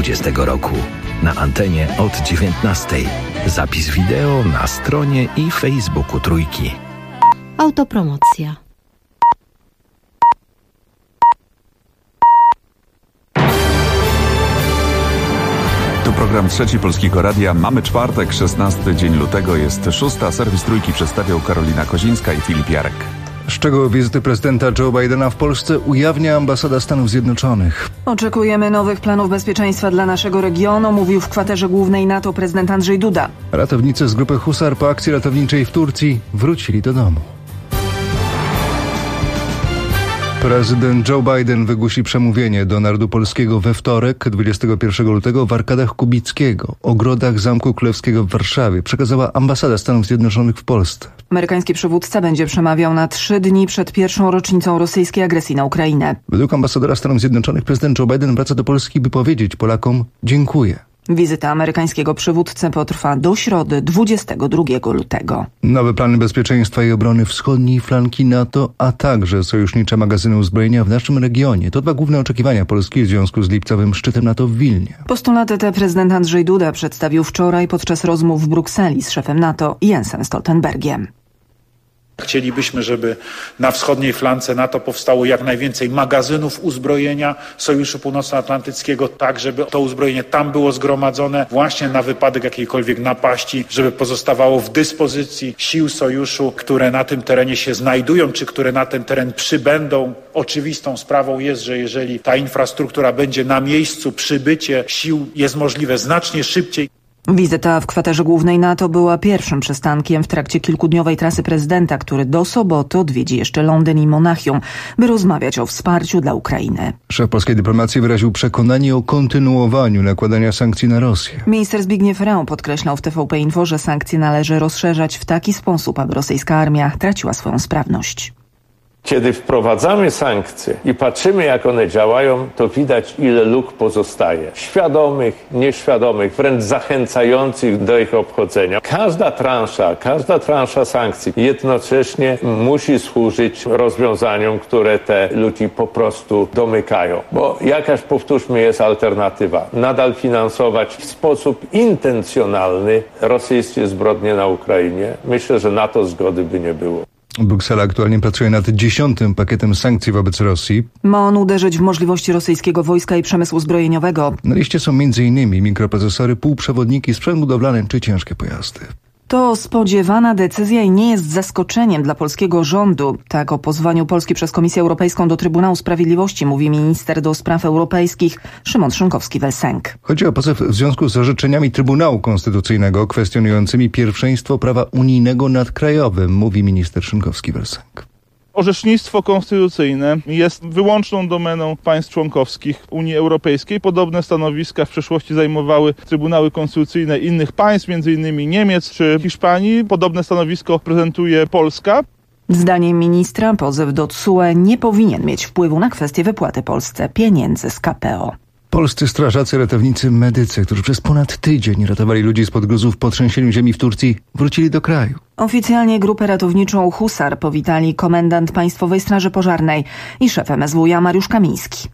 2020 roku. Na antenie od 19. Zapis wideo na stronie i Facebooku Trójki. Autopromocja. Tu program Trzeci Polskiego Radia. Mamy czwartek, 16 dzień lutego, jest 6. Serwis Trójki przedstawiał Karolina Kozińska i Filip Jarek. Szczegóły wizyty prezydenta Joe Bidena w Polsce ujawnia ambasada Stanów Zjednoczonych. Oczekujemy nowych planów bezpieczeństwa dla naszego regionu, mówił w kwaterze głównej NATO prezydent Andrzej Duda. Ratownicy z grupy Husar po akcji ratowniczej w Turcji wrócili do domu. Prezydent Joe Biden wygłosi przemówienie do narodu polskiego we wtorek, 21 lutego w Arkadach Kubickiego, ogrodach Zamku Królewskiego w Warszawie, przekazała ambasada Stanów Zjednoczonych w Polsce. Amerykański przywódca będzie przemawiał na 3 dni przed pierwszą rocznicą rosyjskiej agresji na Ukrainę. Według ambasadora Stanów Zjednoczonych prezydent Joe Biden wraca do Polski, by powiedzieć Polakom dziękuję. Wizyta amerykańskiego przywódcy potrwa do środy 22 lutego. Nowe plany bezpieczeństwa i obrony wschodniej flanki NATO, a także sojusznicze magazyny uzbrojenia w naszym regionie. To dwa główne oczekiwania Polski w związku z lipcowym szczytem NATO w Wilnie. Postulaty te prezydent Andrzej Duda przedstawił wczoraj podczas rozmów w Brukseli z szefem NATO Jensem Stoltenbergiem. Chcielibyśmy, żeby na wschodniej flance NATO powstało jak najwięcej magazynów uzbrojenia Sojuszu Północnoatlantyckiego, tak żeby to uzbrojenie tam było zgromadzone właśnie na wypadek jakiejkolwiek napaści, żeby pozostawało w dyspozycji sił Sojuszu, które na tym terenie się znajdują, czy które na ten teren przybędą. Oczywistą sprawą jest, że jeżeli ta infrastruktura będzie na miejscu, przybycie sił jest możliwe znacznie szybciej. Wizyta w kwaterze głównej NATO była pierwszym przystankiem w trakcie kilkudniowej trasy prezydenta, który do soboty odwiedzi jeszcze Londyn i Monachium, by rozmawiać o wsparciu dla Ukrainy. Szef polskiej dyplomacji wyraził przekonanie o kontynuowaniu nakładania sankcji na Rosję. Minister Zbigniew Rau podkreślał w TVP Info, że sankcje należy rozszerzać w taki sposób, aby rosyjska armia traciła swoją sprawność. Kiedy wprowadzamy sankcje i patrzymy, jak one działają, to widać, ile luk pozostaje. Świadomych, nieświadomych, wręcz zachęcających do ich obchodzenia. Każda transza sankcji jednocześnie musi służyć rozwiązaniom, które te luki po prostu domykają. Bo jakaż, powtórzmy, jest alternatywa. Nadal finansować w sposób intencjonalny rosyjskie zbrodnie na Ukrainie. Myślę, że na to zgody by nie było. Bruksela aktualnie pracuje nad 10. pakietem sankcji wobec Rosji. Ma on uderzyć w możliwości rosyjskiego wojska i przemysłu zbrojeniowego. Na liście są m.in. mikroprocesory, półprzewodniki, sprzęt budowlany czy ciężkie pojazdy. To spodziewana decyzja i nie jest zaskoczeniem dla polskiego rządu. Tak o pozwaniu Polski przez Komisję Europejską do Trybunału Sprawiedliwości mówi minister do spraw europejskich Szymon Szynkowski-Welsenk. Chodzi o pozew w związku z orzeczeniami Trybunału Konstytucyjnego kwestionującymi pierwszeństwo prawa unijnego nad krajowym, mówi minister Szynkowski-Welsenk. Orzecznictwo konstytucyjne jest wyłączną domeną państw członkowskich Unii Europejskiej. Podobne stanowiska w przeszłości zajmowały Trybunały Konstytucyjne innych państw, m.in. Niemiec czy Hiszpanii. Podobne stanowisko prezentuje Polska. Zdaniem ministra pozew do TSUE nie powinien mieć wpływu na kwestię wypłaty Polsce pieniędzy z KPO. Polscy strażacy, ratownicy, medycy, którzy przez ponad tydzień ratowali ludzi spod gruzów po trzęsieniu ziemi w Turcji, wrócili do kraju. Oficjalnie grupę ratowniczą Husar powitali komendant Państwowej Straży Pożarnej i szef MSWiA Mariusz Kamiński.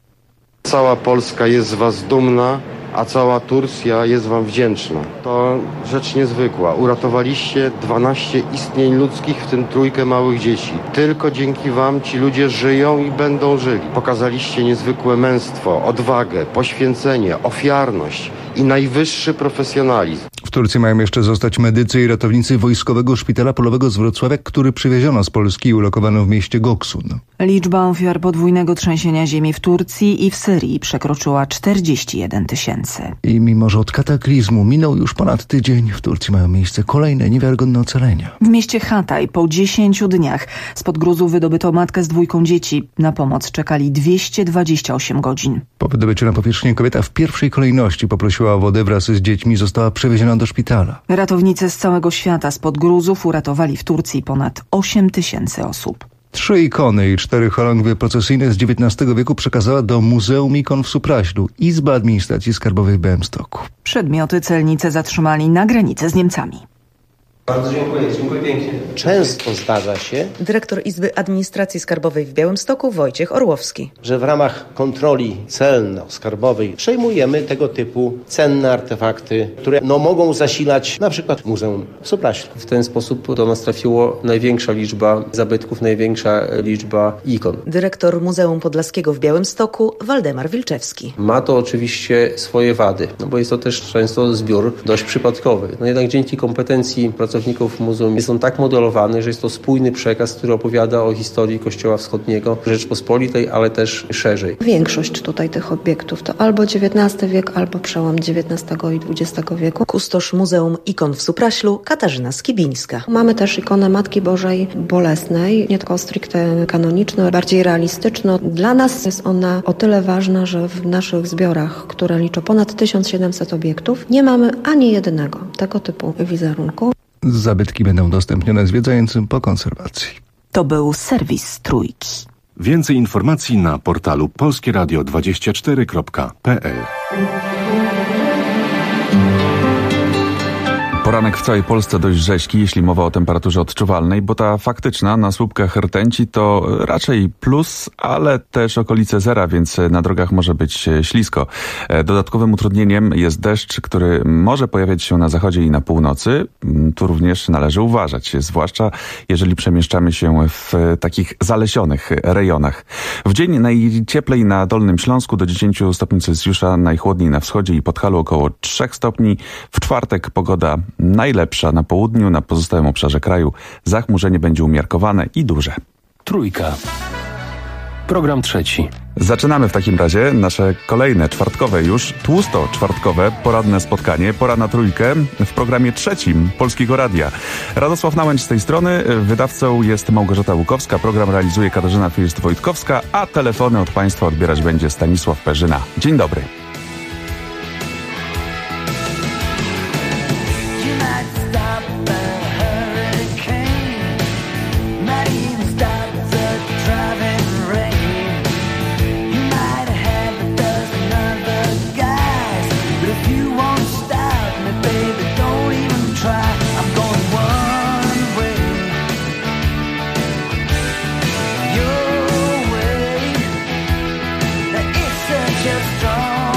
Cała Polska jest z was dumna, a cała Turcja jest wam wdzięczna. To rzecz niezwykła. Uratowaliście 12 istnień ludzkich, w tym 3 małych dzieci. Tylko dzięki wam ci ludzie żyją i będą żyli. Pokazaliście niezwykłe męstwo, odwagę, poświęcenie, ofiarność i najwyższy profesjonalizm. W Turcji mają jeszcze zostać medycy i ratownicy Wojskowego Szpitala Polowego z Wrocławia, który przywieziono z Polski i ulokowano w mieście Goksun. Liczba ofiar podwójnego trzęsienia ziemi w Turcji i w Syrii przekroczyła 41 000. I mimo, że od kataklizmu minął już ponad tydzień, w Turcji mają miejsce kolejne niewiarygodne ocalenia. W mieście Hatay po 10 dniach spod gruzów wydobyto matkę z 2 dzieci. Na pomoc czekali 228 godzin. Po wydobyciu na powierzchnię kobieta w pierwszej kolejności poprosiła o wodę, wraz z dziećmi została przewieziona do szpitala. Ratownicy z całego świata spod gruzów uratowali w Turcji ponad 8 000 osób. 3 ikony i 4 chorągwie procesyjne z XIX wieku przekazała do Muzeum Ikon w Supraślu Izba Administracji Skarbowej w Białymstoku. Przedmioty celnicy zatrzymali na granicy z Niemcami. Bardzo dziękuję pięknie. Często zdarza się, Dyrektor Izby Administracji Skarbowej w Białymstoku Wojciech Orłowski, że w ramach kontroli celno-skarbowej przejmujemy tego typu cenne artefakty, które mogą zasilać na przykład Muzeum w Supraślu. W ten sposób do nas trafiło największa liczba zabytków, największa liczba ikon. dyrektor Muzeum Podlaskiego w Białymstoku Waldemar Wilczewski. Ma to oczywiście swoje wady, bo jest to też często zbiór dość przypadkowy. Jednak dzięki kompetencji pracowników muzeum jest on tak modelowany, że jest to spójny przekaz, który opowiada o historii Kościoła Wschodniego Rzeczpospolitej, ale też szerzej. Większość tutaj tych obiektów to albo XIX wiek, albo przełom XIX i XX wieku. Kustosz Muzeum Ikon w Supraślu Katarzyna Skibińska. Mamy też ikonę Matki Bożej Bolesnej, nie tylko stricte kanoniczną, bardziej realistyczną. Dla nas jest ona o tyle ważna, że w naszych zbiorach, które liczą ponad 1700 obiektów, nie mamy ani jednego tego typu wizerunku. Zabytki będą udostępnione zwiedzającym po konserwacji. To był serwis Trójki. Więcej informacji na portalu polskieradio24.pl. Poranek w całej Polsce dość rzeźki, jeśli mowa o temperaturze odczuwalnej, bo ta faktyczna na słupkach rtęci to raczej plus, ale też okolice zera, więc na drogach może być ślisko. Dodatkowym utrudnieniem jest deszcz, który może pojawiać się na zachodzie i na północy. Tu również należy uważać, zwłaszcza jeżeli przemieszczamy się w takich zalesionych rejonach. W dzień najcieplej na Dolnym Śląsku do 10 stopni Celsjusza, najchłodniej na wschodzie i Podhalu około 3 stopni. W czwartek pogoda najlepsza na południu, na pozostałym obszarze kraju zachmurzenie będzie umiarkowane i duże. Trójka. Program trzeci. Zaczynamy w takim razie nasze kolejne, czwartkowe już, tłusto-czwartkowe poranne spotkanie. Pora na trójkę w programie trzecim Polskiego Radia. Radosław Nałęcz z tej strony, wydawcą jest Małgorzata Łukowska, program realizuje Katarzyna First-Wojtkowska, a telefony od Państwa odbierać będzie Stanisław Perzyna. Dzień dobry. Strong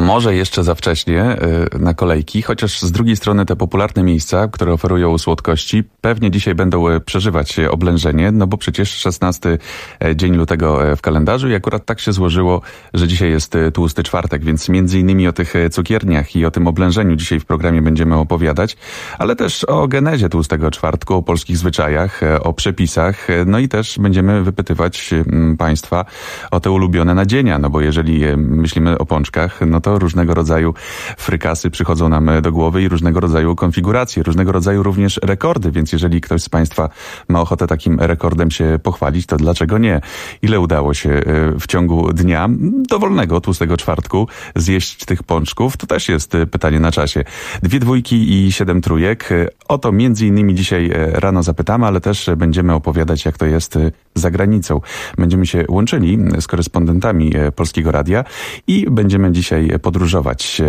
Może jeszcze za wcześnie na kolejki, chociaż z drugiej strony te popularne miejsca, które oferują słodkości, pewnie dzisiaj będą przeżywać oblężenie, no bo przecież 16 dzień lutego w kalendarzu i akurat tak się złożyło, że dzisiaj jest tłusty czwartek, więc między innymi o tych cukierniach i o tym oblężeniu dzisiaj w programie będziemy opowiadać, ale też o genezie tłustego czwartku, o polskich zwyczajach, o przepisach, no i też będziemy wypytywać Państwa o te ulubione nadzienia, no bo jeżeli myślimy o pączkach, no to różnego rodzaju frykasy przychodzą nam do głowy i różnego rodzaju konfiguracje, różnego rodzaju również rekordy, więc jeżeli ktoś z Państwa ma ochotę takim rekordem się pochwalić, to dlaczego nie? Ile udało się w ciągu dnia dowolnego tłustego czwartku zjeść tych pączków? To też jest pytanie na czasie. 2 dwójki i 7 trójek. O to między innymi dzisiaj rano zapytamy, ale też będziemy opowiadać, jak to jest za granicą. Będziemy się łączyli z korespondentami Polskiego Radia i będziemy dzisiaj podróżować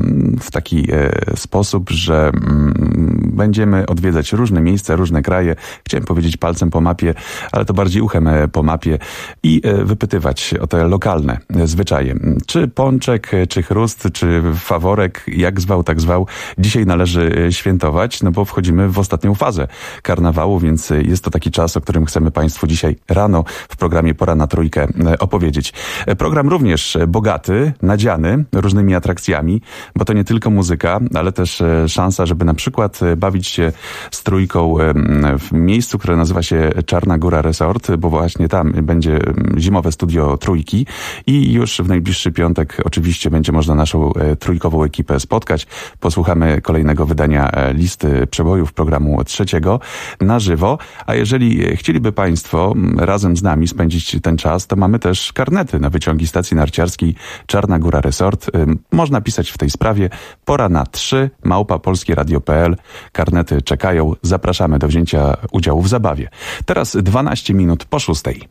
w taki sposób, że będziemy odwiedzać różne miejsca, różne kraje. Chciałem powiedzieć palcem po mapie, ale to bardziej uchem po mapie i wypytywać o te lokalne zwyczaje. Czy pączek, czy chrust, czy faworek, jak zwał, tak zwał, dzisiaj należy świętować, no bo wchodzimy w ostatnią fazę karnawału, więc jest to taki czas, o którym chcemy Państwu dzisiaj rano w programie Pora na Trójkę opowiedzieć. Program również bogaty, nadziany różnymi atrakcjami, bo to nie tylko muzyka, ale też szansa, żeby na przykład bawić się z trójką w miejscu, które nazywa się Czarna Góra Resort, bo właśnie tam będzie zimowe studio Trójki i już w najbliższy piątek oczywiście będzie można naszą trójkową ekipę spotkać. Posłuchamy kolejnego wydania listy przebojów programu trzeciego na żywo, a jeżeli chcieliby Państwo razem z nami spędzić ten czas, to mamy też karnety na wyciągi stacji narciarskiej Czarna Góra Resort. Można pisać w tej sprawie pora na 3@polskieradio.pl. Karnety czekają. Zapraszamy do wzięcia udziału w zabawie. Teraz 12 minut po 6.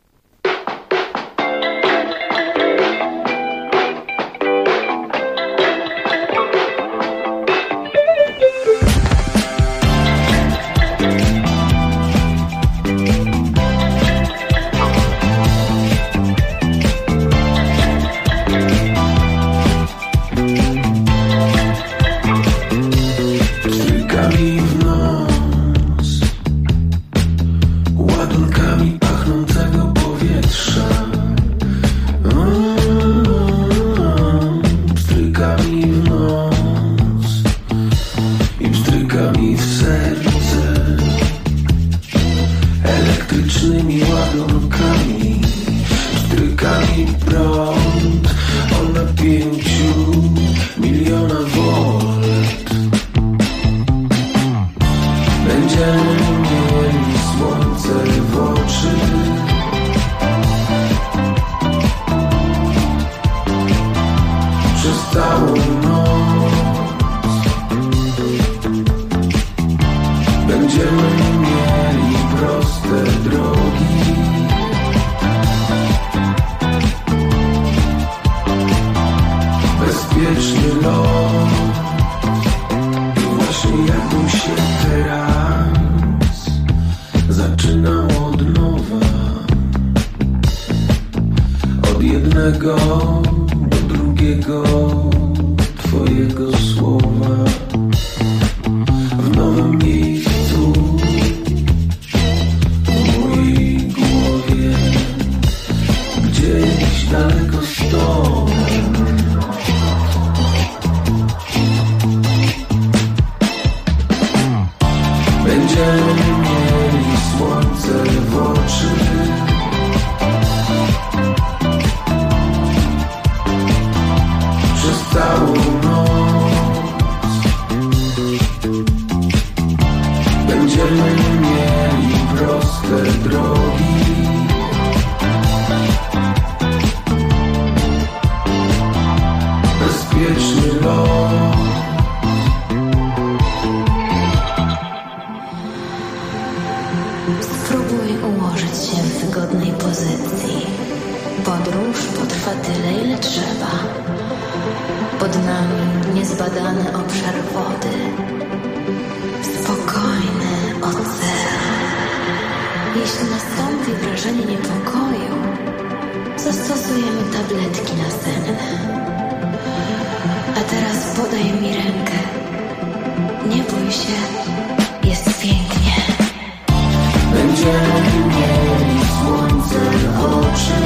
A teraz podaj mi rękę. Nie bój się, jest pięknie. Będziemy mieli słońce w oczy.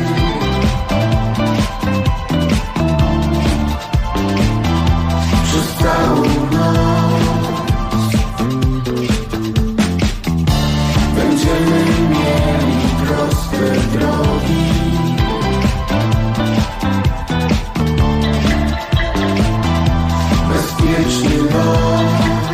Przez całą noc. Będziemy mieli proste drogi. Bezpieczny lot.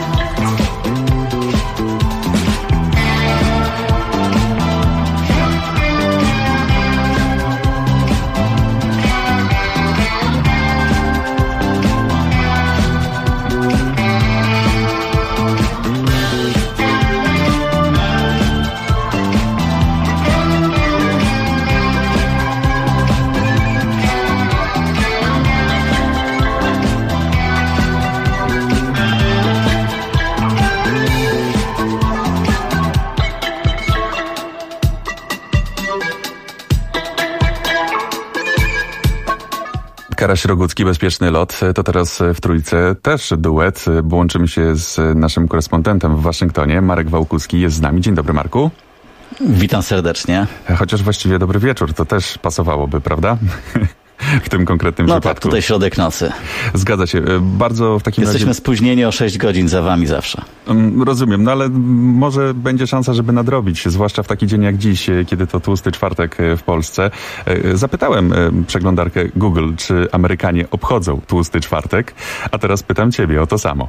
Karaś Rogucki, Bezpieczny lot. To teraz w Trójce też duet, bo łączymy się z naszym korespondentem w Waszyngtonie. Marek Wałkuski jest z nami. Dzień dobry, Marku. Witam serdecznie. Chociaż właściwie dobry wieczór, to też pasowałoby, prawda? W tym konkretnym przypadku. No tak, tutaj środek nocy. Zgadza się. Bardzo w takim Jesteśmy spóźnieni o 6 godzin za wami zawsze. Rozumiem, no ale może będzie szansa, żeby nadrobić, zwłaszcza w taki dzień jak dziś, kiedy to tłusty czwartek w Polsce. Zapytałem przeglądarkę Google, czy Amerykanie obchodzą tłusty czwartek, a teraz pytam ciebie o to samo.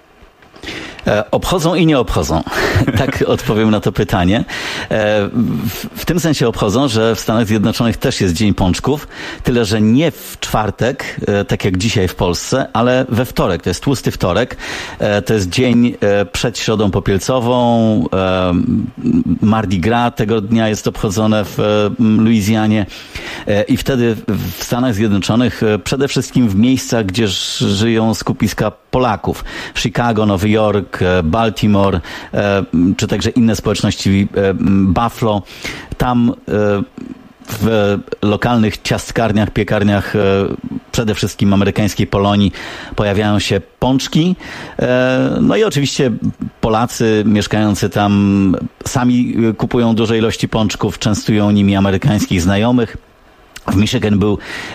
Obchodzą i nie obchodzą. Tak odpowiem na to pytanie. W tym sensie obchodzą, że w Stanach Zjednoczonych też jest Dzień Pączków, tyle że nie w czwartek, tak jak dzisiaj w Polsce, ale we wtorek. To jest tłusty wtorek. To jest dzień przed Środą Popielcową. Mardi Gras tego dnia jest obchodzone w Luizjanie. I wtedy w Stanach Zjednoczonych, przede wszystkim w miejscach, gdzie żyją skupiska Polaków. Chicago, Nowy Jork, Baltimore, czy także inne społeczności, Buffalo. Tam w lokalnych ciastkarniach, piekarniach, przede wszystkim amerykańskiej Polonii, pojawiają się pączki. No i oczywiście Polacy mieszkający tam sami kupują duże ilości pączków, częstują nimi amerykańskich znajomych. W Michigan był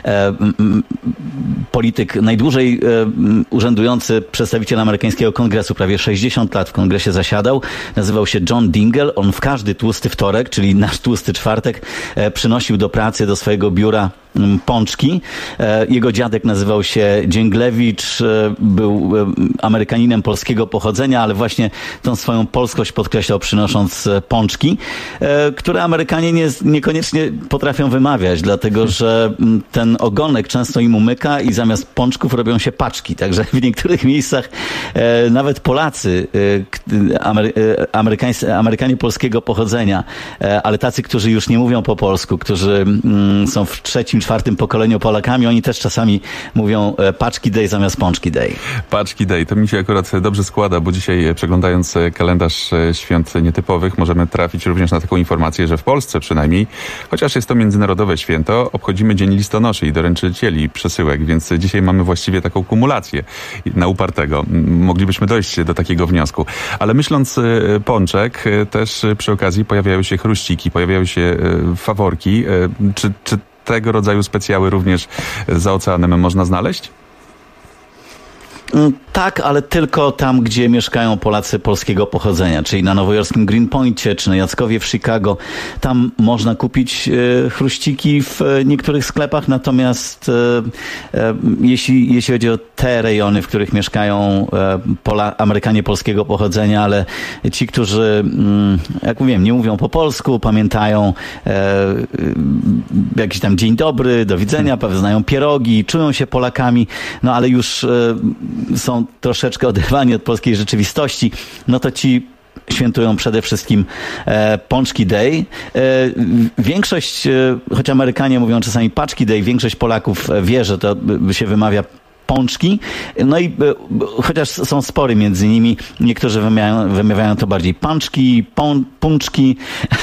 polityk najdłużej urzędujący przedstawiciel amerykańskiego kongresu. Prawie 60 lat w kongresie zasiadał. Nazywał się John Dingell. On w każdy tłusty wtorek, czyli nasz tłusty czwartek, przynosił do pracy, do swojego biura pączki. Jego dziadek nazywał się Dzięglewicz, był Amerykaninem polskiego pochodzenia, ale właśnie tą swoją polskość podkreślał, przynosząc pączki, które Amerykanie niekoniecznie potrafią wymawiać, dlatego że ten ogonek często im umyka i zamiast pączków robią się paczki. Także w niektórych miejscach nawet Polacy, Amerykanie polskiego pochodzenia, ale tacy, którzy już nie mówią po polsku, którzy są w trzecim, czwartym pokoleniu Polakami, oni też czasami mówią paczki day zamiast pączki day. Paczki day, to mi się akurat dobrze składa, bo dzisiaj przeglądając kalendarz świąt nietypowych możemy trafić również na taką informację, że w Polsce przynajmniej, chociaż jest to międzynarodowe święto, obchodzimy Dzień Listonoszy i doręczycieli przesyłek, więc dzisiaj mamy właściwie taką kumulację na upartego. Moglibyśmy dojść do takiego wniosku. Ale myśląc pączek, też przy okazji pojawiają się chruściki, pojawiają się faworki. Czy tego rodzaju specjały również za oceanem można znaleźć? Tak, ale tylko tam, gdzie mieszkają Polacy polskiego pochodzenia, czyli na nowojorskim Greenpointie, czy na Jackowie w Chicago. Tam można kupić chruściki w niektórych sklepach, natomiast jeśli chodzi o te rejony, w których mieszkają Amerykanie polskiego pochodzenia, ale ci, którzy, jak mówiłem, nie mówią po polsku, pamiętają jakiś tam dzień dobry, do widzenia, znają pierogi, czują się Polakami, no ale już są troszeczkę oderwani od polskiej rzeczywistości, no to ci świętują przede wszystkim Pączki Day. Większość, choć Amerykanie mówią czasami Paczki Day, większość Polaków wie, że to się wymawia pączki. No i chociaż są spory między nimi, niektórzy wymawiają to bardziej pączki, pączki,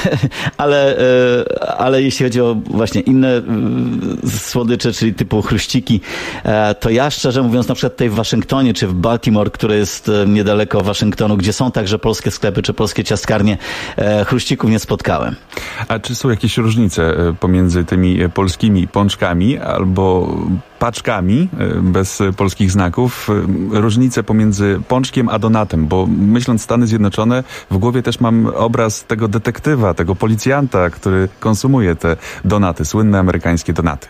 ale jeśli chodzi o właśnie inne słodycze, czyli typu chruściki, to ja szczerze mówiąc na przykład tutaj w Waszyngtonie czy w Baltimore, które jest niedaleko Waszyngtonu, gdzie są także polskie sklepy czy polskie ciastkarnie, chruścików nie spotkałem. A czy są jakieś różnice pomiędzy tymi polskimi pączkami albo paczkami bez polskich znaków, różnice pomiędzy pączkiem a donatem, bo myśląc Stany Zjednoczone, w głowie też mam obraz tego detektywa, tego policjanta, który konsumuje te donaty, słynne amerykańskie donaty.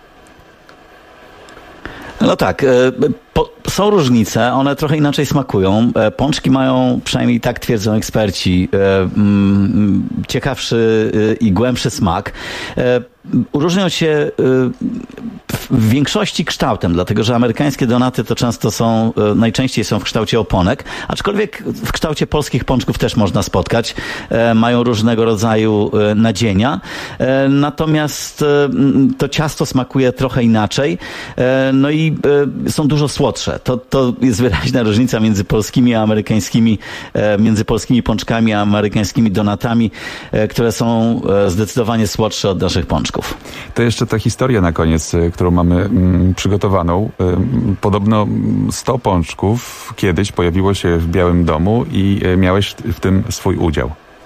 No tak, są różnice, one trochę inaczej smakują. Pączki mają, przynajmniej tak twierdzą eksperci, ciekawszy i głębszy smak. Różnią się w większości kształtem, dlatego że amerykańskie donaty to najczęściej są w kształcie oponek, aczkolwiek w kształcie polskich pączków też można spotkać. Mają różnego rodzaju nadzienia, natomiast to ciasto smakuje trochę inaczej, no i są dużo słodsze. To jest wyraźna różnica między polskimi a amerykańskimi, między polskimi pączkami a amerykańskimi donatami, które są zdecydowanie słodsze od naszych pączków. To jeszcze ta historia na koniec, którą mamy przygotowaną. Podobno 100 pączków kiedyś pojawiło się w Białym Domu i miałeś w tym swój udział.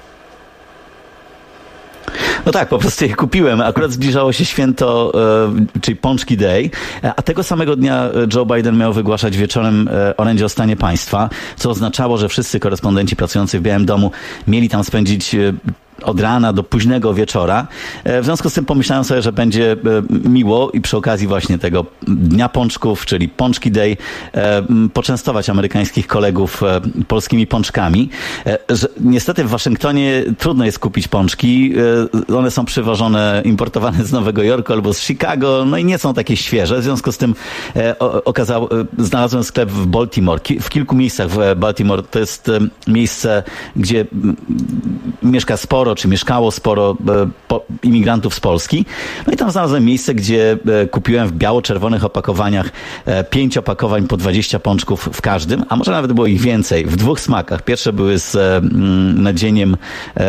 No tak, po prostu je kupiłem. Akurat zbliżało się święto, czyli Pączki Day, a tego samego dnia Joe Biden miał wygłaszać wieczorem orędzie o stanie państwa, co oznaczało, że wszyscy korespondenci pracujący w Białym Domu mieli tam spędzić od rana do późnego wieczora. W związku z tym pomyślałem sobie, że będzie miło i przy okazji właśnie tego Dnia Pączków, czyli Pączki Day, poczęstować amerykańskich kolegów polskimi pączkami. Niestety w Waszyngtonie trudno jest kupić pączki. One są przywożone, importowane z Nowego Jorku albo z Chicago, no i nie są takie świeże. W związku z tym znalazłem sklep w Baltimore. W kilku miejscach w Baltimore. To jest miejsce, gdzie mieszkało sporo imigrantów z Polski. No i tam znalazłem miejsce, gdzie kupiłem w biało-czerwonych opakowaniach 5 opakowań po 20 pączków w każdym, a może nawet było ich więcej, w 2 smakach. Pierwsze były z nadzieniem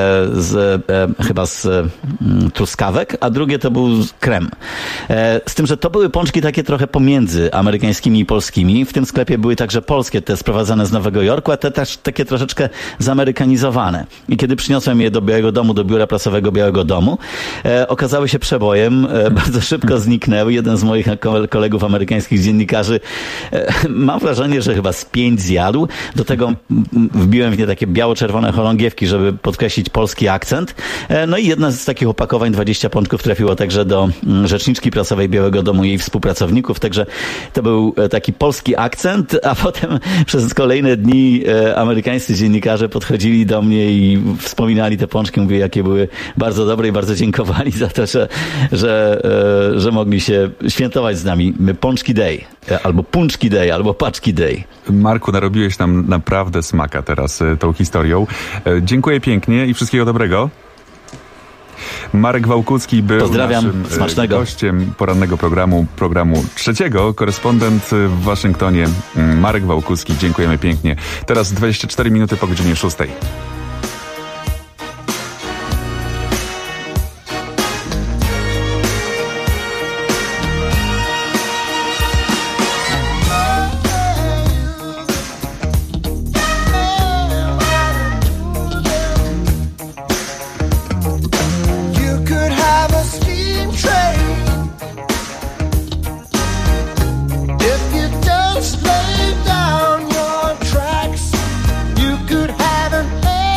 chyba z truskawek, a drugie to był krem. Z tym, że to były pączki takie trochę pomiędzy amerykańskimi i polskimi. W tym sklepie były także polskie, te sprowadzane z Nowego Jorku, a te też takie troszeczkę zamerykanizowane. I kiedy przyniosłem je do Białego Domu, do biura prasowego Białego Domu, okazały się przebojem, bardzo szybko zniknęły. Jeden z moich kolegów amerykańskich dziennikarzy, mam wrażenie, że chyba z 5 zjadł. Do tego wbiłem w nie takie biało-czerwone chorągiewki, żeby podkreślić polski akcent. No i jedna z takich opakowań, 20 pączków, trafiło także do rzeczniczki prasowej Białego Domu i jej współpracowników, także to był taki polski akcent, a potem przez kolejne dni amerykańscy dziennikarze podchodzili do mnie i wspominali te pączki, mówię, jakie były bardzo dobre i bardzo dziękowali za to, że mogli się świętować z nami. Pączki Day, albo Pączki Day, albo Paczki Day. Marku, narobiłeś nam naprawdę smaka teraz tą historią. Dziękuję pięknie i wszystkiego dobrego. Marek Wałkucki był naszym gościem porannego programu trzeciego. Korespondent w Waszyngtonie Marek Wałkucki. Dziękujemy pięknie. Teraz 24 minuty po godzinie 6. Just lay down your tracks. You could have an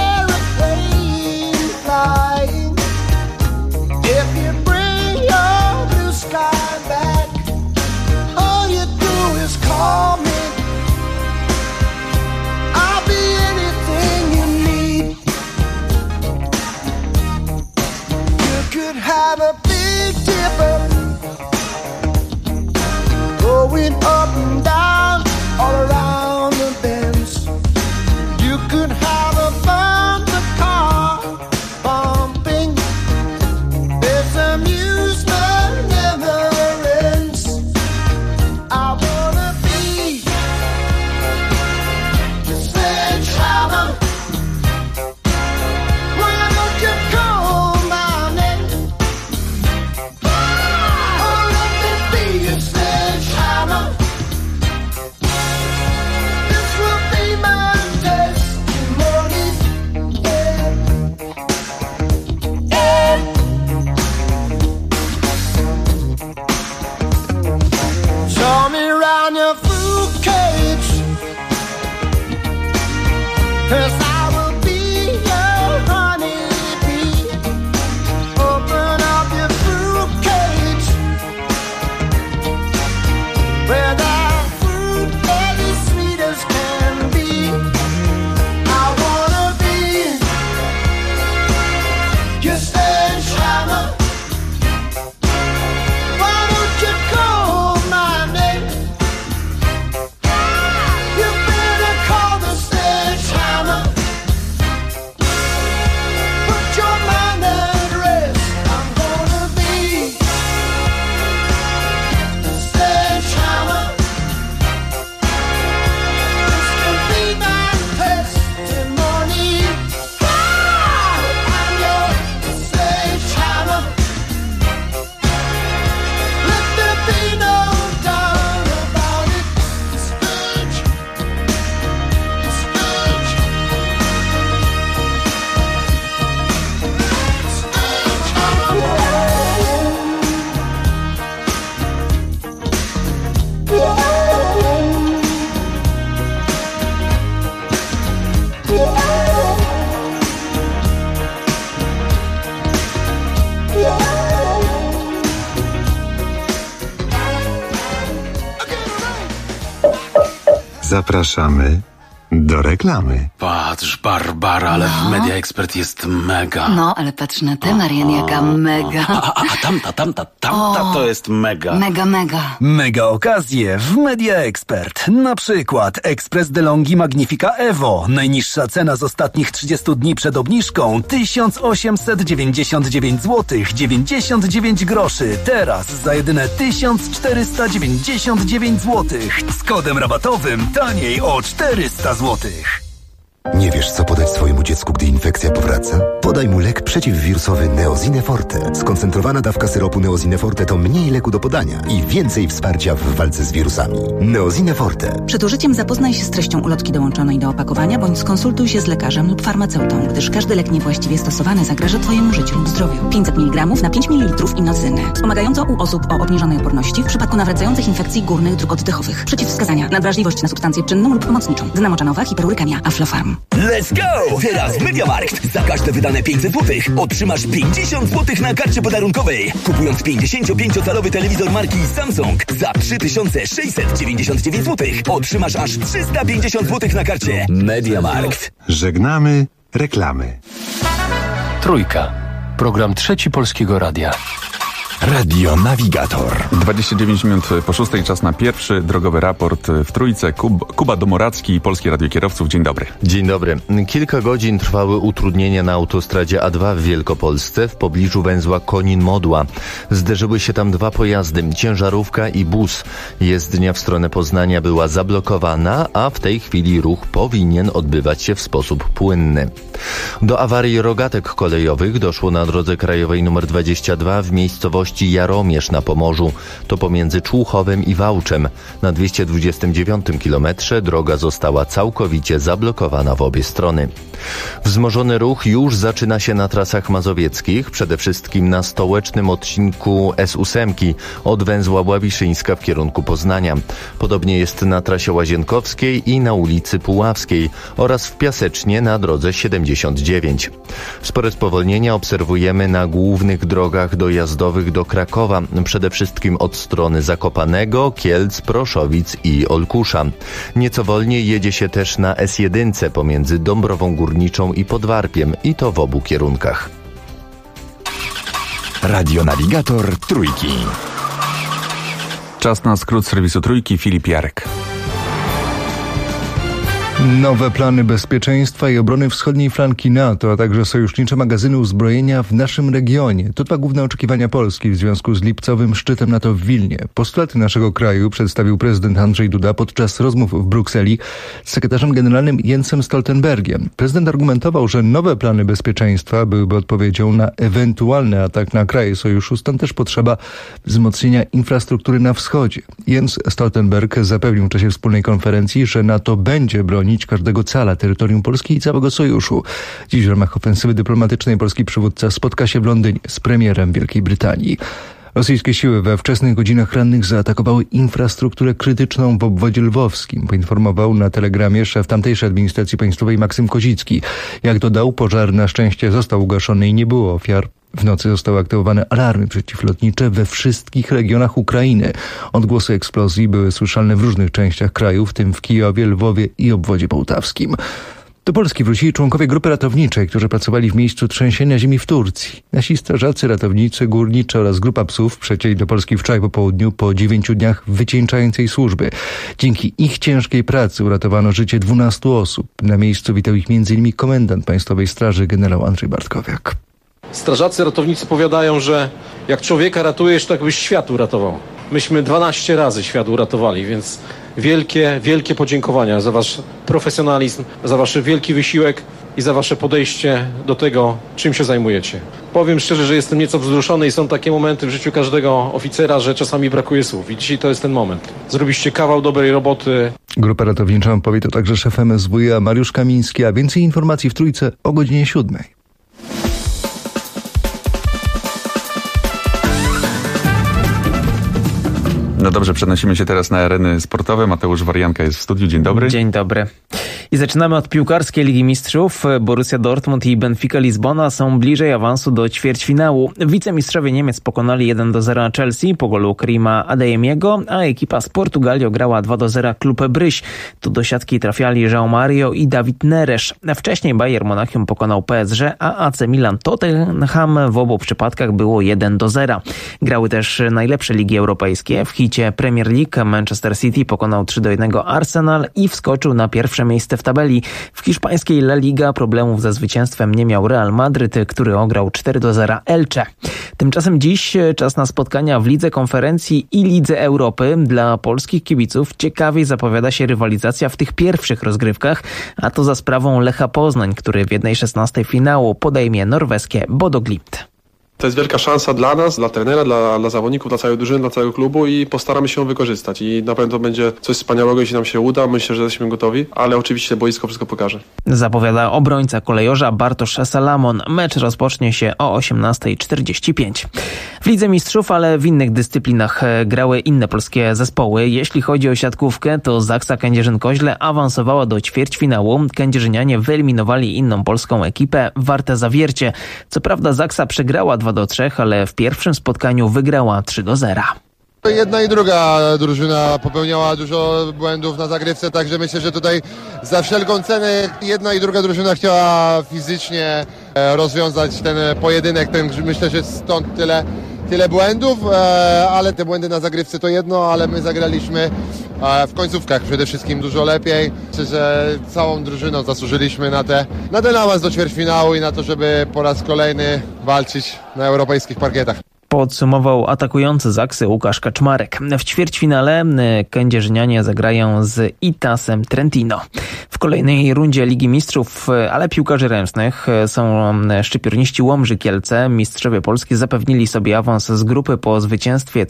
Zapraszamy do reklamy. Patrz, Barbara, ale w Media Expert jest mega. No, ale patrz na tę, Marian, jaka mega. A tamta to jest mega. Mega. Mega okazje w Media Expert. Na przykład Express DeLonghi Magnifica Evo. Najniższa cena z ostatnich 30 dni przed obniżką 1899 zł 99 groszy. Teraz za jedyne 1499 zł. Z kodem rabatowym taniej o 400 zł. Nie wiesz, co podać swojemu dziecku, gdy infekcja powraca? Podaj mu lek przeciwwirusowy Neosine Forte. Skoncentrowana dawka syropu Neosine Forte to mniej leku do podania i więcej wsparcia w walce z wirusami. Neosine Forte. Przed użyciem zapoznaj się z treścią ulotki dołączonej do opakowania, bądź skonsultuj się z lekarzem lub farmaceutą, gdyż każdy lek niewłaściwie stosowany zagraża Twojemu życiu lub zdrowiu. 500 mg na 5 ml inocyny. Wspomagająco u osób o obniżonej odporności w przypadku nawracających infekcji górnych dróg oddechowych. Przeciwwskazania: nadwrażliwość na substancję czynną lub pomocniczą. Dynamocza Hiperurykemia, Aflofarm. Let's go! Teraz w MediaMarkt za każde wydane 500 zł otrzymasz 50 zł na karcie podarunkowej. Kupując 55-calowy telewizor marki Samsung za 3699 zł otrzymasz aż 350 zł na karcie. MediaMarkt. Żegnamy reklamy. Trójka. Program Trzeci Polskiego Radia. Radio Navigator. 29 minut po 6, czas na pierwszy drogowy raport w Trójce. Kuba Domoracki, Polskie Radio Kierowców. Dzień dobry. Dzień dobry. Kilka godzin trwały utrudnienia na autostradzie A2 w Wielkopolsce w pobliżu węzła Konin-Modła. Zderzyły się tam dwa pojazdy, ciężarówka i bus. Jezdnia w stronę Poznania była zablokowana, a w tej chwili ruch powinien odbywać się w sposób płynny. Do awarii rogatek kolejowych doszło na drodze krajowej nr 22 w miejscowości Jaromierz na Pomorzu. To pomiędzy Człuchowem i Wałczem. Na 229 kilometrze droga została całkowicie zablokowana w obie strony. Wzmożony ruch już zaczyna się na trasach mazowieckich, przede wszystkim na stołecznym odcinku S8 od węzła Ławiszyńska w kierunku Poznania. Podobnie jest na trasie Łazienkowskiej i na ulicy Puławskiej oraz w Piasecznie na drodze 79. Spore spowolnienia obserwujemy na głównych drogach dojazdowych do Krakowa, przede wszystkim od strony Zakopanego, Kielc, Proszowic i Olkusza. Nieco wolniej jedzie się też na S1 pomiędzy Dąbrową Górniczą i Podwarpiem i to w obu kierunkach. Radio Navigator Trójki. Czas na skrót serwisu Trójki. Filip Jarek. Nowe plany bezpieczeństwa i obrony wschodniej flanki NATO, a także sojusznicze magazyny uzbrojenia w naszym regionie. To dwa główne oczekiwania Polski w związku z lipcowym szczytem NATO w Wilnie. Postulaty naszego kraju przedstawił prezydent Andrzej Duda podczas rozmów w Brukseli z sekretarzem generalnym Jensem Stoltenbergiem. Prezydent argumentował, że nowe plany bezpieczeństwa byłyby odpowiedzią na ewentualny atak na kraje sojuszu, stąd też potrzeba wzmocnienia infrastruktury na wschodzie. Jens Stoltenberg zapewnił w czasie wspólnej konferencji, że NATO będzie bronić każdego cala terytorium Polski i całego sojuszu. Dziś w ramach ofensywy dyplomatycznej polski przywódca spotka się w Londynie z premierem Wielkiej Brytanii. Rosyjskie siły we wczesnych godzinach rannych zaatakowały infrastrukturę krytyczną w obwodzie lwowskim, poinformował na telegramie szef tamtejszej administracji państwowej Maksym Kozicki. Jak dodał, pożar na szczęście został ugaszony i nie było ofiar. W nocy zostały aktywowane alarmy przeciwlotnicze we wszystkich regionach Ukrainy. Odgłosy eksplozji były słyszalne w różnych częściach kraju, w tym w Kijowie, Lwowie i obwodzie połtawskim. Do Polski wrócili członkowie grupy ratowniczej, którzy pracowali w miejscu trzęsienia ziemi w Turcji. Nasi strażacy, ratownicy, górniczy oraz grupa psów przecięli do Polski wczoraj po południu po 9 dniach wycieńczającej służby. Dzięki ich ciężkiej pracy uratowano życie 12 osób. Na miejscu witał ich m.in. komendant Państwowej Straży generał Andrzej Bartkowiak. Strażacy, ratownicy powiadają, że jak człowieka ratujesz, to jakbyś świat uratował. Myśmy 12 razy świat uratowali, więc wielkie podziękowania za wasz profesjonalizm, za wasz wielki wysiłek i za wasze podejście do tego, czym się zajmujecie. Powiem szczerze, że jestem nieco wzruszony i są takie momenty w życiu każdego oficera, że czasami brakuje słów i dzisiaj to jest ten moment. Zrobiliście kawał dobrej roboty. Grupę ratowniczą powie to także szef MSWiA Mariusz Kamiński, a więcej informacji w Trójce o godzinie 7. No dobrze, przenosimy się teraz na areny sportowe. Mateusz Warianka jest w studiu. Dzień dobry. Dzień dobry. I zaczynamy od piłkarskiej Ligi Mistrzów. Borussia Dortmund i Benfica Lizbona są bliżej awansu do ćwierćfinału. Wicemistrzowie Niemiec pokonali 1-0 Chelsea po golu Karima Adeyemiego, a ekipa z Portugalii ograła 2-0 klub Bryś. Tu do siatki trafiali João Mario i David Neres. Wcześniej Bayern Monachium pokonał PSG, a AC Milan Tottenham w obu przypadkach było 1-0. Grały też najlepsze ligi europejskie. W hicie Premier League Manchester City pokonał 3-1 Arsenal i wskoczył na pierwsze miejsce w tabeli. W hiszpańskiej La Liga problemów ze zwycięstwem nie miał Real Madryt, który ograł 4-0 Elche. Tymczasem dziś czas na spotkania w Lidze Konferencji i Lidze Europy. Dla polskich kibiców ciekawiej zapowiada się rywalizacja w tych pierwszych rozgrywkach, a to za sprawą Lecha Poznań, który w 1/16 finału podejmie norweskie Bodo Glimt. To jest wielka szansa dla nas, dla trenera, dla zawodników, dla całej drużyny, dla całego klubu i postaramy się ją wykorzystać. I na pewno będzie coś wspaniałego, jeśli nam się uda. Myślę, że jesteśmy gotowi, ale oczywiście boisko wszystko pokaże. Zapowiada obrońca kolejorza Bartosz Salamon. Mecz rozpocznie się o 18:45. W Lidze Mistrzów, ale w innych dyscyplinach grały inne polskie zespoły. Jeśli chodzi o siatkówkę, to Zaksa Kędzierzyn-Koźle awansowała do ćwierćfinału. Kędzierzynianie wyeliminowali inną polską ekipę Warte Zawiercie. Co prawda Zaksa przegrała 2-3, ale w pierwszym spotkaniu wygrała 3-0. Jedna i druga drużyna popełniała dużo błędów na zagrywce, także myślę, że tutaj za wszelką cenę jedna i druga drużyna chciała fizycznie rozwiązać ten pojedynek. Myślę, że stąd tyle błędów, ale te błędy na zagrywce to jedno, ale my zagraliśmy w końcówkach przede wszystkim dużo lepiej. Myślę, że całą drużyną zasłużyliśmy na ten awans do ćwierćfinału i na to, żeby po raz kolejny walczyć na europejskich parkietach. Podsumował atakujący Zaksy Łukasz Kaczmarek. W ćwierćfinale kędzierzynianie zagrają z Itasem Trentino. W kolejnej rundzie Ligi Mistrzów, ale piłkarzy ręcznych są szczypiorniści Łomży Kielce. Mistrzowie Polski zapewnili sobie awans z grupy po zwycięstwie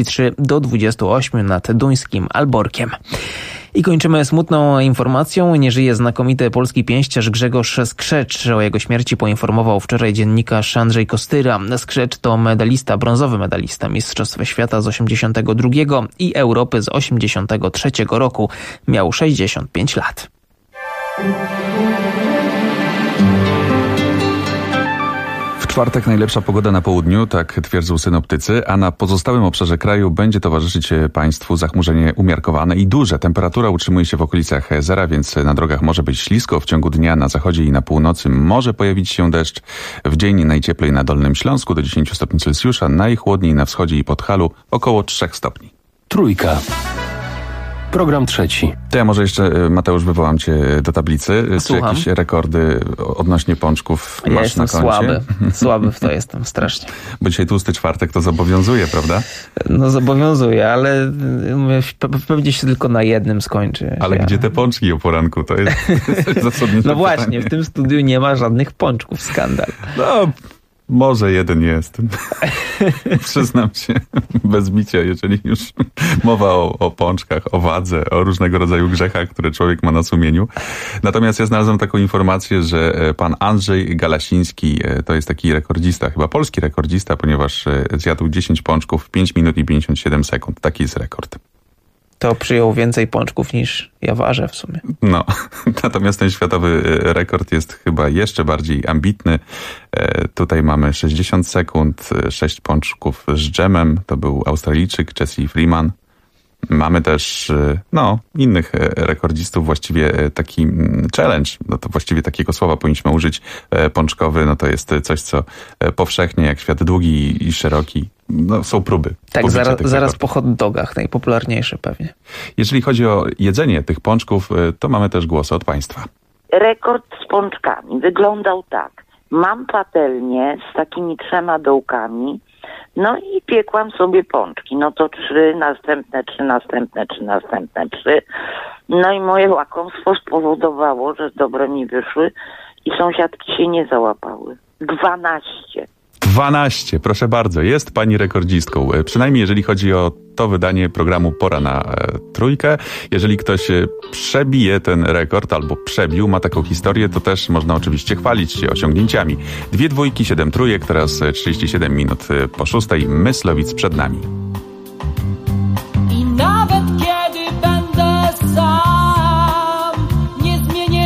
33-28 nad duńskim Alborkiem. I kończymy smutną informacją. Nie żyje znakomity polski pięściarz Grzegorz Skrzecz. O jego śmierci poinformował wczoraj dziennikarz Andrzej Kostyra. Skrzecz to medalista, brązowy medalista Mistrzostw Świata z 82 i Europy z 83 roku. Miał 65 lat. W czwartek najlepsza pogoda na południu, tak twierdzą synoptycy, a na pozostałym obszarze kraju będzie towarzyszyć państwu zachmurzenie umiarkowane i duże. Temperatura utrzymuje się w okolicach zera, więc na drogach może być ślisko. W ciągu dnia na zachodzie i na północy może pojawić się deszcz. W dzień najcieplej na Dolnym Śląsku do 10 stopni Celsjusza, najchłodniej na wschodzie i Podhalu około 3 stopni. Trójka. Program trzeci. To ja może jeszcze, Mateusz, wywołam cię do tablicy. Słucham. Czy jakieś rekordy odnośnie pączków masz na koncie? Słaby w to jestem, strasznie. Bo dzisiaj tłusty czwartek to zobowiązuje, prawda? No zobowiązuje, ale pewnie się tylko na jednym skończy. Ale gdzie te pączki o poranku? To jest zasadnicze No właśnie, pytanie. w tym studiu nie ma żadnych pączków, skandal. No, może jeden jest. Przyznam się, bez bicia, jeżeli już mowa o pączkach, o wadze, o różnego rodzaju grzechach, które człowiek ma na sumieniu. Natomiast ja znalazłem taką informację, że pan Andrzej Galasiński to jest taki rekordzista, chyba polski rekordzista, ponieważ zjadł 10 pączków w 5 minut i 57 sekund. Taki jest rekord. To przyjął więcej pączków niż ja ważę w sumie. No, natomiast ten światowy rekord jest chyba jeszcze bardziej ambitny. Tutaj mamy 60 sekund, 6 pączków z dżemem. To był Australijczyk Jesse Freeman. Mamy też, innych rekordzistów, właściwie taki challenge, no to właściwie takiego słowa powinniśmy użyć, pączkowy, no to jest coś, co powszechnie, jak świat długi i szeroki, no są próby. Tak, zaraz po hot dogach, najpopularniejsze pewnie. Jeżeli chodzi o jedzenie tych pączków, to mamy też głosy od państwa. Rekord z pączkami wyglądał tak. Mam patelnię z takimi 3 dołkami, no i piekłam sobie pączki. No to 3, następne 3, następne 3, następne 3. No i moje łakomstwo spowodowało, że dobre mi wyszły i sąsiadki się nie załapały. 12, proszę bardzo, jest pani rekordzistką. Przynajmniej jeżeli chodzi o to wydanie programu Pora na Trójkę. Jeżeli ktoś przebije ten rekord albo przebił, ma taką historię, to też można oczywiście chwalić się osiągnięciami. 2 dwójki, 7 trójek, teraz 37 minut po 6. Myslowic przed nami. I nawet kiedy będę sam, nie zmienię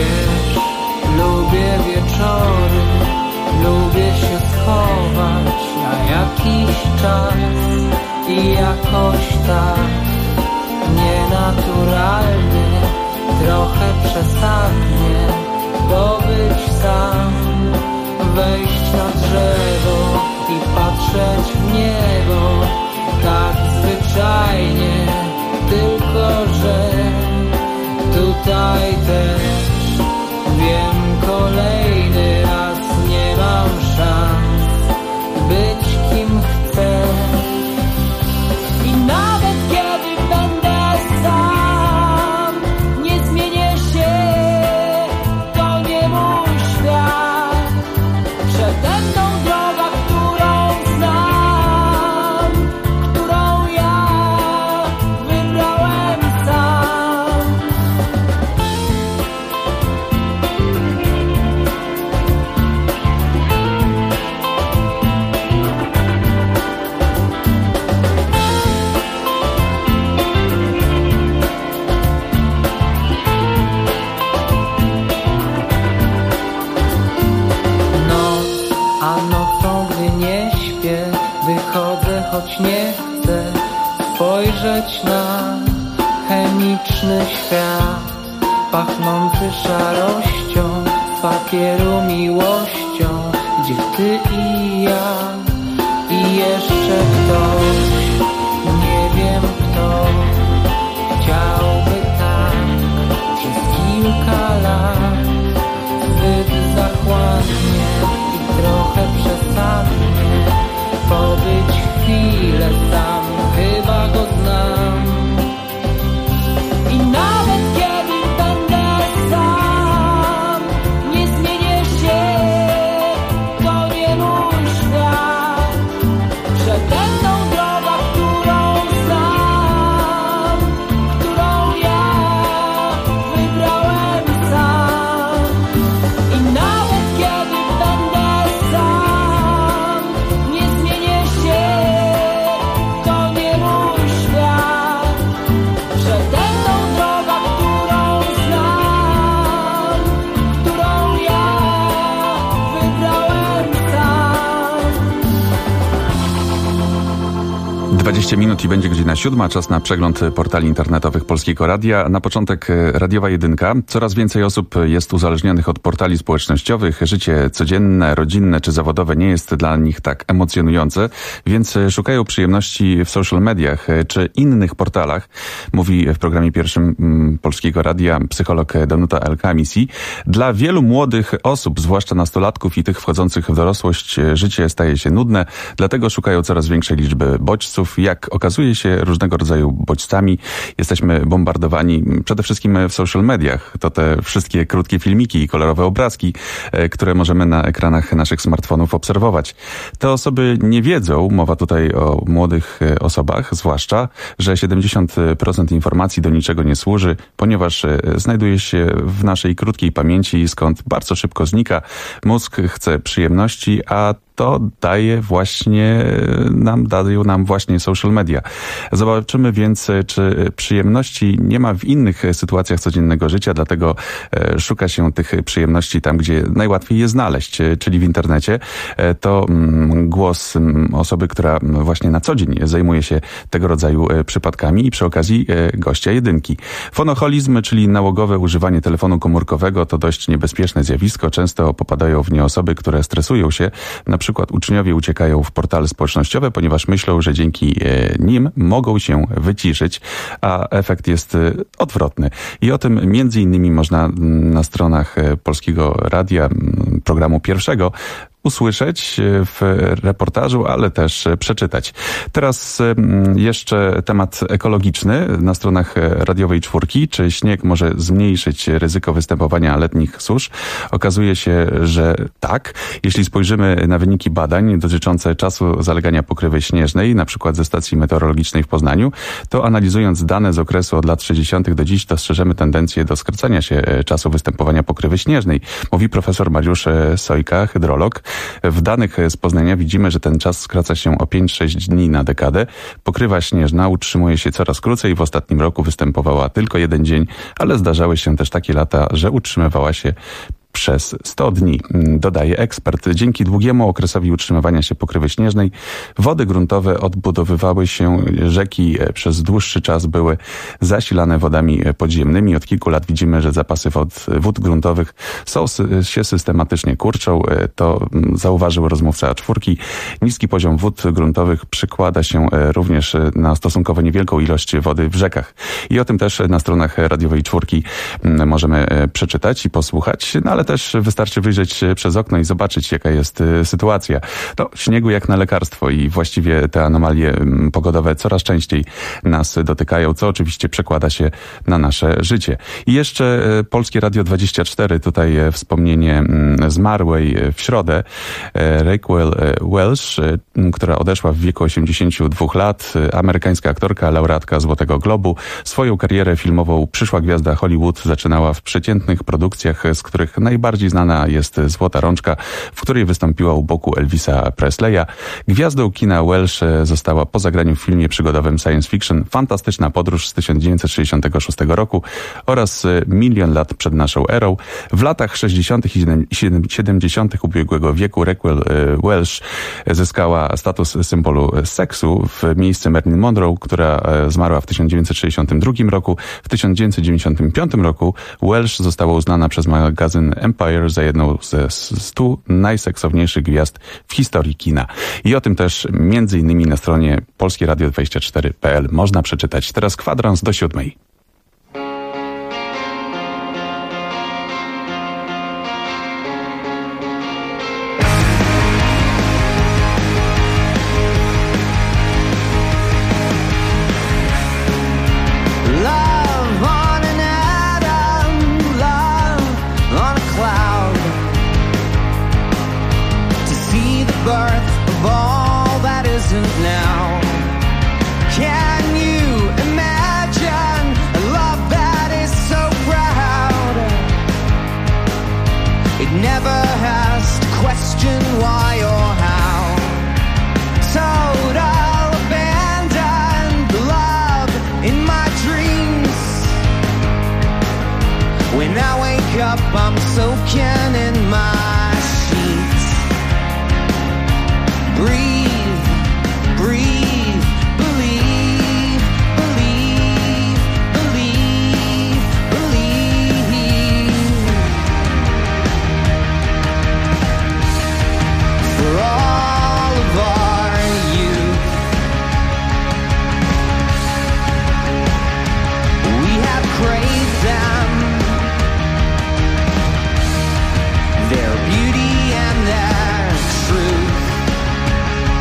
Wiesz, lubię wieczory, lubię się schować na jakiś czas i jakoś tak nienaturalnie, trochę przesadnie, bo być sam, wejść na drzewo i patrzeć w niebo, tak zwyczajnie, tylko że tutaj też wiem, kolejny raz nie mam szans być kim chcę. I nawet kiedy będę sam, nie zmienię się, to nie mój świat. Przede mną droga, którą znam, którą ja wybrałem sam. A nocą, gdy nie śpię, wychodzę, choć nie chcę spojrzeć na chemiczny świat, pachnący szarością, z papieru miłością, gdzie ty i ja i jeszcze ktoś, nie wiem kto, chciałby tak przez kilka lat, zbyt zachłannie, trochę przesadnie, pobyć chwilę sam, chyba go znam. I nawet kiedy będę sam, nie zmienię się, to nie mój świat. Przede mną droga, którą znam, którą ja wybrałem sam. I nawet kiedy będę sam, nie zmienię się, to nie mój świat. Przede mną droga, którą znam, którą ja wybrałem sam. 20 minut i będzie godzina 7. Czas na przegląd portali internetowych Polskiego Radia. Na początek Radiowa Jedynka. Coraz więcej osób jest uzależnionych od portali społecznościowych. Życie codzienne, rodzinne czy zawodowe nie jest dla nich tak emocjonujące, więc szukają przyjemności w social mediach czy innych portalach, mówi w programie pierwszym Polskiego Radia psycholog Danuta El-Kamisi. Dla wielu młodych osób, zwłaszcza nastolatków i tych wchodzących w dorosłość, życie staje się nudne, dlatego szukają coraz większej liczby bodźców. Jak okazuje się, różnego rodzaju bodźcami jesteśmy bombardowani przede wszystkim w social mediach. To te wszystkie krótkie filmiki i kolorowe obrazki, które możemy na ekranach naszych smartfonów obserwować. Te osoby nie wiedzą, mowa tutaj o młodych osobach zwłaszcza, że 70% informacji do niczego nie służy, ponieważ znajduje się w naszej krótkiej pamięci, skąd bardzo szybko znika. Mózg chce przyjemności, a to dają nam właśnie social media. Zobaczymy więc, czy przyjemności nie ma w innych sytuacjach codziennego życia, dlatego szuka się tych przyjemności tam, gdzie najłatwiej je znaleźć, czyli w internecie. To głos osoby, która właśnie na co dzień zajmuje się tego rodzaju przypadkami i przy okazji gościa Jedynki. Fonoholizm, czyli nałogowe używanie telefonu komórkowego, to dość niebezpieczne zjawisko. Często popadają w nie osoby, które stresują się. Na przykład uczniowie uciekają w portale społecznościowe, ponieważ myślą, że dzięki nim mogą się wyciszyć, a efekt jest odwrotny. I o tym między innymi można na stronach Polskiego Radia, programu pierwszego, usłyszeć w reportażu, ale też przeczytać. Teraz jeszcze temat ekologiczny na stronach Radiowej Czwórki. Czy śnieg może zmniejszyć ryzyko występowania letnich susz? Okazuje się, że tak. Jeśli spojrzymy na wyniki badań dotyczące czasu zalegania pokrywy śnieżnej, na przykład ze stacji meteorologicznej w Poznaniu, to analizując dane z okresu od lat 60. do dziś, dostrzeżemy tendencję do skracania się czasu występowania pokrywy śnieżnej, mówi profesor Mariusz Sojka, hydrolog. W danych z Poznania widzimy, że ten czas skraca się o 5-6 dni na dekadę. Pokrywa śnieżna utrzymuje się coraz krócej. W ostatnim roku występowała tylko 1 dzień, ale zdarzały się też takie lata, że utrzymywała się przez 100 dni, dodaje ekspert. Dzięki długiemu okresowi utrzymywania się pokrywy śnieżnej wody gruntowe odbudowywały się, rzeki przez dłuższy czas były zasilane wodami podziemnymi. Od kilku lat widzimy, że zapasy wód gruntowych się systematycznie kurczą. To zauważył rozmówca czwórki. Niski poziom wód gruntowych przykłada się również na stosunkowo niewielką ilość wody w rzekach. I o tym też na stronach radiowej czwórki możemy przeczytać i posłuchać, no ale też wystarczy wyjrzeć przez okno i zobaczyć, jaka jest sytuacja. No, śniegu jak na lekarstwo i właściwie te anomalie pogodowe coraz częściej nas dotykają, co oczywiście przekłada się na nasze życie. I jeszcze Polskie Radio 24, tutaj wspomnienie zmarłej w środę Raquel Welch, która odeszła w wieku 82 lat, amerykańska aktorka, laureatka Złotego Globu. Swoją karierę filmową przyszła gwiazda Hollywood zaczynała w przeciętnych produkcjach, z których najbardziej znana jest Złota Rączka, w której wystąpiła u boku Elvisa Presleya. Gwiazdą kina Welch została po zagraniu w filmie przygodowym science fiction Fantastyczna podróż z 1966 roku oraz Milion lat przed naszą erą. W latach 60. i 70. ubiegłego wieku Raquel Welch zyskała status symbolu seksu w miejsce Marilyn Monroe, która zmarła w 1962 roku. W 1995 roku Welch została uznana przez magazyn Empire za jedną ze 100 najseksowniejszych gwiazd w historii kina. I o tym też między innymi na stronie polskieradio24.pl można przeczytać. Teraz kwadrans do 7. I'm soaking in my sheets. Breathe, breathe, believe, believe, believe, believe. For all of our youth, we have craved them. Their beauty and their truth.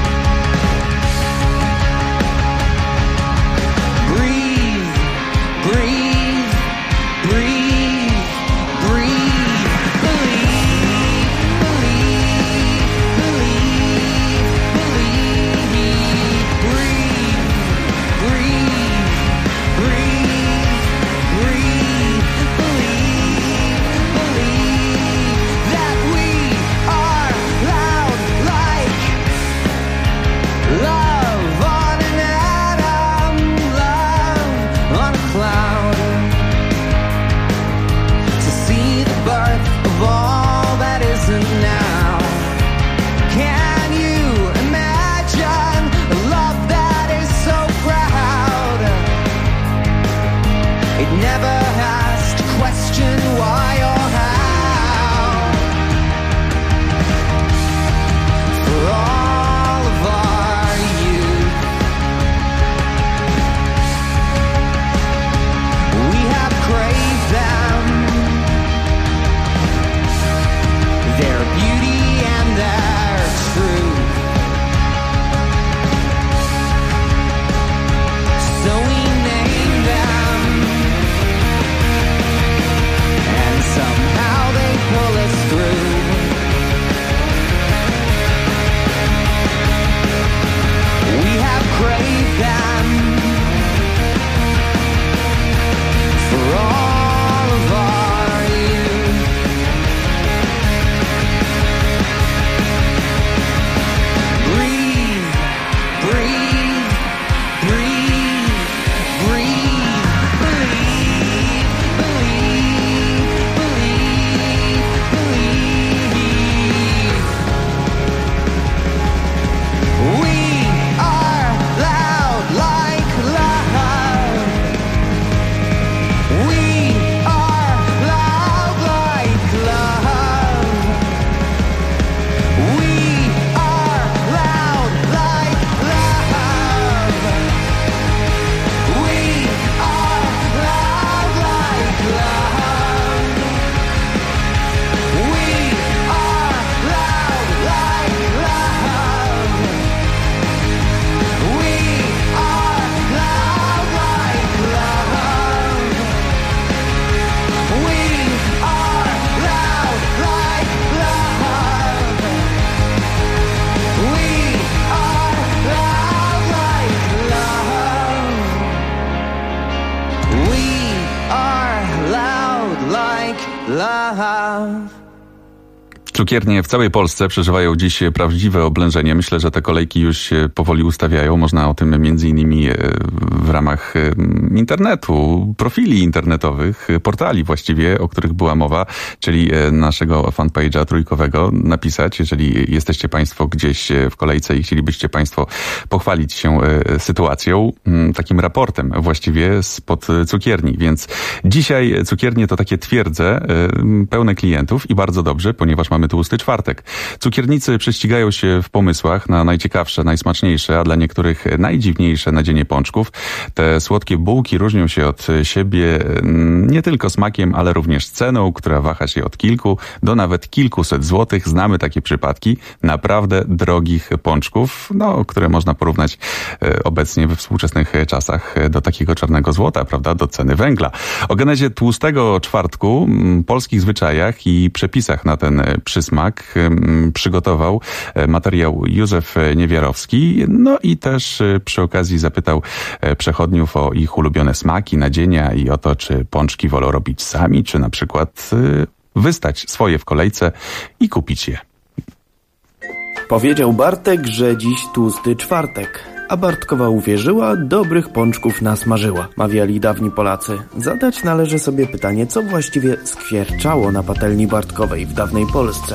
Cukiernie w całej Polsce przeżywają dziś prawdziwe oblężenie. Myślę, że te kolejki już się powoli ustawiają. Można o tym między innymi w ramach internetu, profili internetowych, portali właściwie, o których była mowa, czyli naszego fanpage'a trójkowego napisać, jeżeli jesteście Państwo gdzieś w kolejce i chcielibyście Państwo pochwalić się sytuacją, takim raportem właściwie spod cukierni. Więc dzisiaj cukiernie to takie twierdze pełne klientów i bardzo dobrze, ponieważ mamy tłusty czwartek. Cukiernicy prześcigają się w pomysłach na najciekawsze, najsmaczniejsze, a dla niektórych najdziwniejsze nadzienie pączków. Te słodkie bułki różnią się od siebie nie tylko smakiem, ale również ceną, która waha się od kilku do nawet kilkuset złotych. Znamy takie przypadki naprawdę drogich pączków, które można porównać obecnie we współczesnych czasach do takiego czarnego złota, prawda, do ceny węgla. O genezie tłustego czwartku, polskich zwyczajach i przepisach na ten przysmak przygotował materiał Józef Niewiarowski, i też przy okazji zapytał przechodniów o ich ulubione smaki, nadzienia i o to, czy pączki wolą robić sami, czy na przykład wystać swoje w kolejce i kupić je. Powiedział Bartek, że dziś tłusty czwartek, a Bartkowa uwierzyła, dobrych pączków nasmażyła. Mawiali dawni Polacy. Zadać należy sobie pytanie, co właściwie skwierczało na patelni Bartkowej w dawnej Polsce.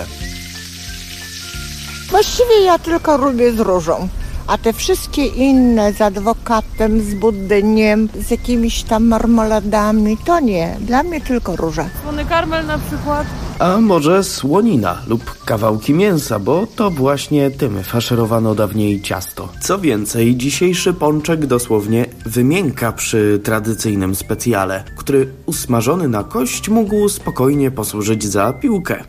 Właściwie ja tylko lubię z różą, a te wszystkie inne z adwokatem, z budyniem, z jakimiś tam marmoladami, to nie. Dla mnie tylko róża. Słony karmel na przykład. A może słonina lub kawałki mięsa, bo to właśnie tym faszerowano dawniej ciasto. Co więcej, dzisiejszy pączek dosłownie wymięka przy tradycyjnym specjale, który usmażony na kość mógł spokojnie posłużyć za piłkę.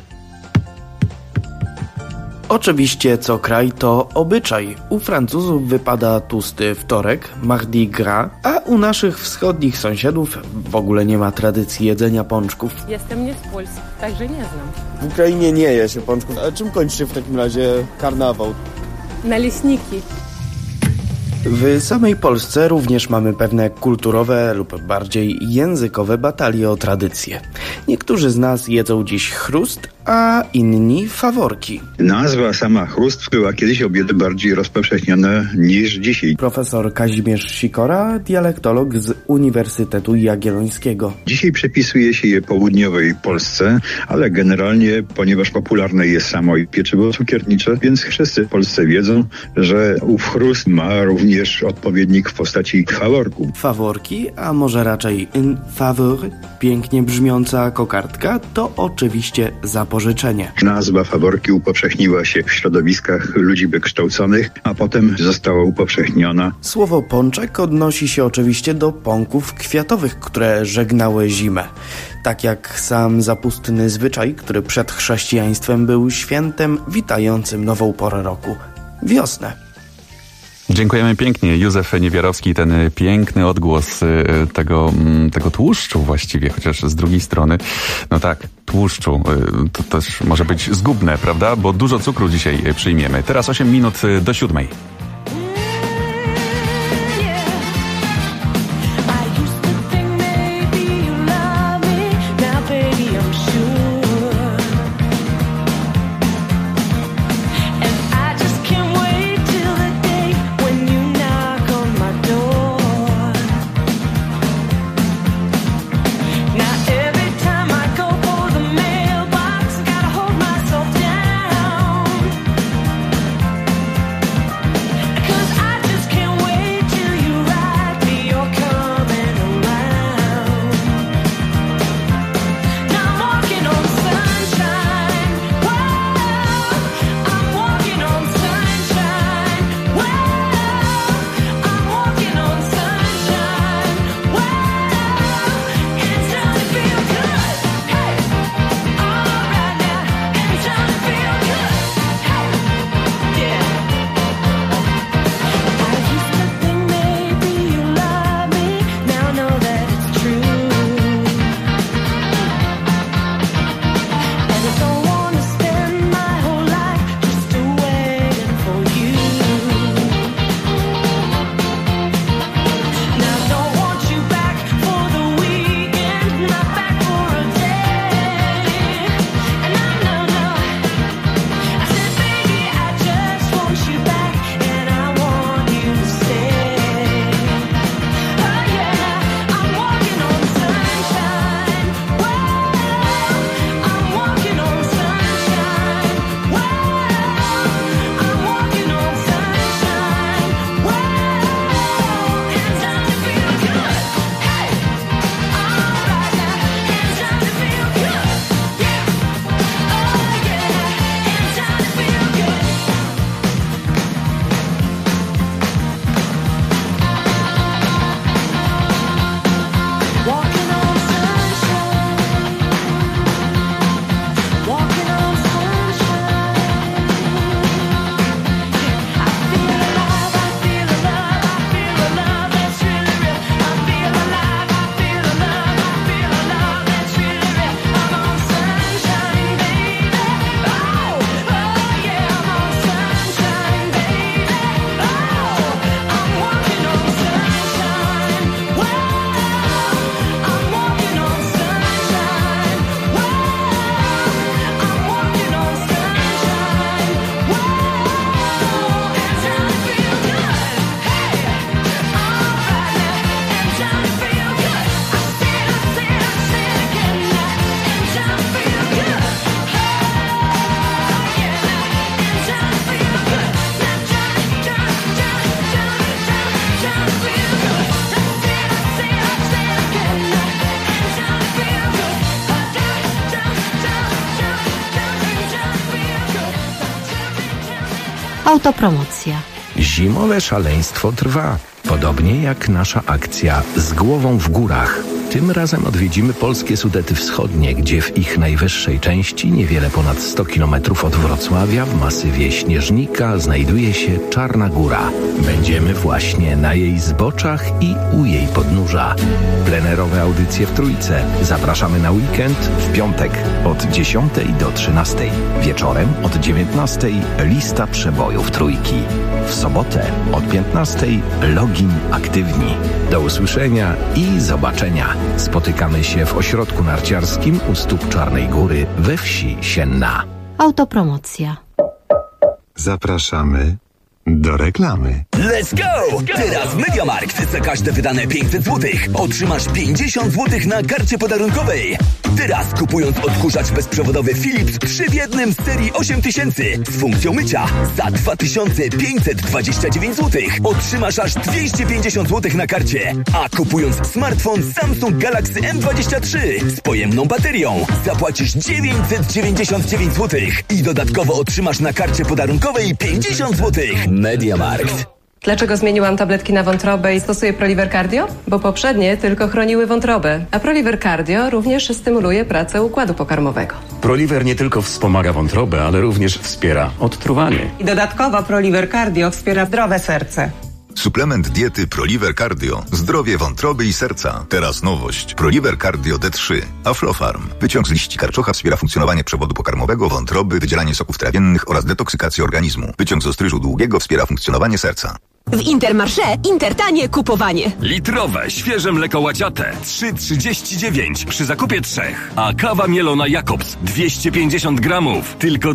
Oczywiście co kraj to obyczaj. U Francuzów wypada tłusty wtorek, Mardi Gras, a u naszych wschodnich sąsiadów w ogóle nie ma tradycji jedzenia pączków. Jestem nie z Polski, także nie znam. W Ukrainie nie je się pączków. A czym kończy się w takim razie karnawał? Naleśniki. W samej Polsce również mamy pewne kulturowe lub bardziej językowe batalie o tradycję. Niektórzy z nas jedzą dziś chrust, a inni faworki. Nazwa sama chrust była kiedyś o wiele bardziej rozpowszechniona niż dzisiaj. Profesor Kazimierz Sikora, dialektolog z Uniwersytetu Jagiellońskiego. Dzisiaj przepisuje się je południowej Polsce, ale generalnie, ponieważ popularne jest samo pieczywo cukiernicze, więc wszyscy w Polsce wiedzą, że ów chrust ma również odpowiednik w postaci faworku. Faworki, a może raczej in favor, pięknie brzmiąca kokardka, to oczywiście zapożyczenie. Nazwa faworki upowszechniła się w środowiskach ludzi wykształconych, a potem została upowszechniona. Słowo pączek odnosi się oczywiście do pąków kwiatowych, które żegnały zimę. Tak jak sam zapustny zwyczaj, który przed chrześcijaństwem był świętem witającym nową porę roku. Wiosnę. Dziękujemy pięknie. Józef Niewiarowski, ten piękny odgłos tego tłuszczu właściwie, chociaż z drugiej strony, tłuszczu, to też może być zgubne, prawda? Bo dużo cukru dzisiaj przyjmiemy. Teraz 8 minut do 7. Autopromocja. Zimowe szaleństwo trwa, podobnie jak nasza akcja Z głową w górach. Tym razem odwiedzimy polskie Sudety Wschodnie, gdzie w ich najwyższej części, niewiele ponad 100 km od Wrocławia, w masywie Śnieżnika, znajduje się Czarna Góra. Będziemy właśnie na jej zboczach i u jej podnóża. Plenerowe audycje w trójce. Zapraszamy na weekend w piątek od 10 do 13. Wieczorem od 19 lista przebojów trójki. W sobotę od 15 login aktywni. Do usłyszenia i zobaczenia. Spotykamy się w ośrodku narciarskim u stóp Czarnej Góry we wsi Sienna. Autopromocja. Zapraszamy do reklamy. Let's go! Teraz MediaMarkt. Za każde wydane 500 zł otrzymasz 50 zł na karcie podarunkowej. Teraz kupując odkurzacz bezprzewodowy Philips 3 w 1 z serii 8000 z funkcją mycia za 2529 zł otrzymasz aż 250 zł na karcie. A kupując smartfon Samsung Galaxy M23 z pojemną baterią zapłacisz 999 zł i dodatkowo otrzymasz na karcie podarunkowej 50 zł. MediaMarkt. Dlaczego zmieniłam tabletki na wątrobę i stosuję Proliver Cardio? Bo poprzednie tylko chroniły wątrobę, a Proliver Cardio również stymuluje pracę układu pokarmowego. Proliver nie tylko wspomaga wątrobę, ale również wspiera odtruwanie. I dodatkowo Proliver Cardio wspiera zdrowe serce. Suplement diety Proliver Cardio. Zdrowie wątroby i serca. Teraz nowość. Proliver Cardio D3. Aflofarm. Wyciąg z liści karczocha wspiera funkcjonowanie przewodu pokarmowego, wątroby, wydzielanie soków trawiennych oraz detoksykację organizmu. Wyciąg z ostryżu długiego wspiera funkcjonowanie serca. W Intermarché Intertanie kupowanie. Litrowe, świeże mleko łaciate 3,39 przy zakupie 3. A kawa mielona Jakobs 250 gramów tylko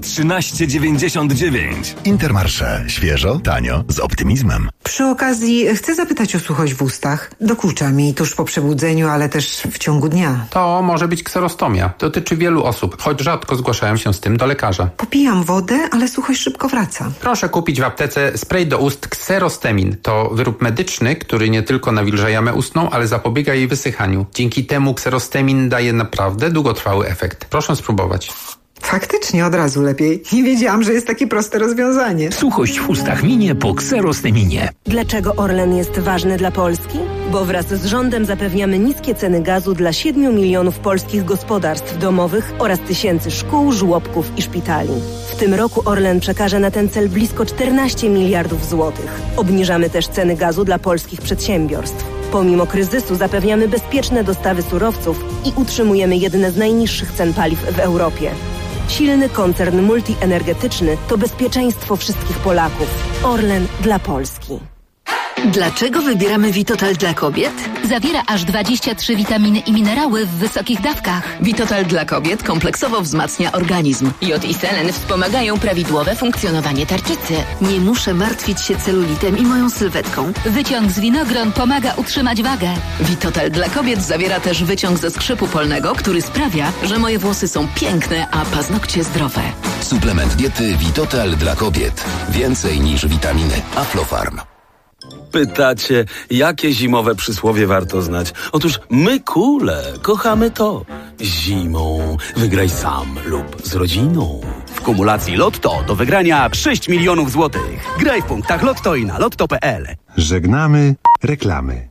13,99. Intermarché. Świeżo, tanio, z optymizmem. Przy okazji chcę zapytać o suchość w ustach. Dokucza mi tuż po przebudzeniu, ale też w ciągu dnia. To może być kserostomia. Dotyczy wielu osób, choć rzadko zgłaszają się z tym do lekarza. Popijam wodę, ale suchość szybko wraca. Proszę kupić w aptece spray do ust Kserostemin. To wyrób medyczny, który nie tylko nawilża jamę ustną, ale zapobiega jej wysychaniu. Dzięki temu Kserostemin daje naprawdę długotrwały efekt. Proszę spróbować. Faktycznie od razu lepiej. Nie wiedziałam, że jest takie proste rozwiązanie. Suchość w ustach minie po Kserosteminie. Dlaczego Orlen jest ważny dla Polski? Bo wraz z rządem zapewniamy niskie ceny gazu dla 7 milionów polskich gospodarstw domowych oraz tysięcy szkół, żłobków i szpitali. W tym roku Orlen przekaże na ten cel blisko 14 miliardów złotych. Obniżamy też ceny gazu dla polskich przedsiębiorstw. Pomimo kryzysu zapewniamy bezpieczne dostawy surowców i utrzymujemy jedne z najniższych cen paliw w Europie. Silny koncern multienergetyczny to bezpieczeństwo wszystkich Polaków. Orlen dla Polski. Dlaczego wybieramy Vitotal dla kobiet? Zawiera aż 23 witaminy i minerały w wysokich dawkach. Vitotal dla kobiet kompleksowo wzmacnia organizm. Jod i selen wspomagają prawidłowe funkcjonowanie tarczycy. Nie muszę martwić się celulitem i moją sylwetką. Wyciąg z winogron pomaga utrzymać wagę. Vitotal dla kobiet zawiera też wyciąg ze skrzypu polnego, który sprawia, że moje włosy są piękne, a paznokcie zdrowe. Suplement diety Vitotal dla kobiet. Więcej niż witaminy. Aflofarm. Pytacie, jakie zimowe przysłowie warto znać? Otóż my kule kochamy to. Zimą wygraj sam lub z rodziną. W kumulacji Lotto do wygrania 6 milionów złotych. Graj w punktach Lotto i na lotto.pl. Żegnamy reklamy.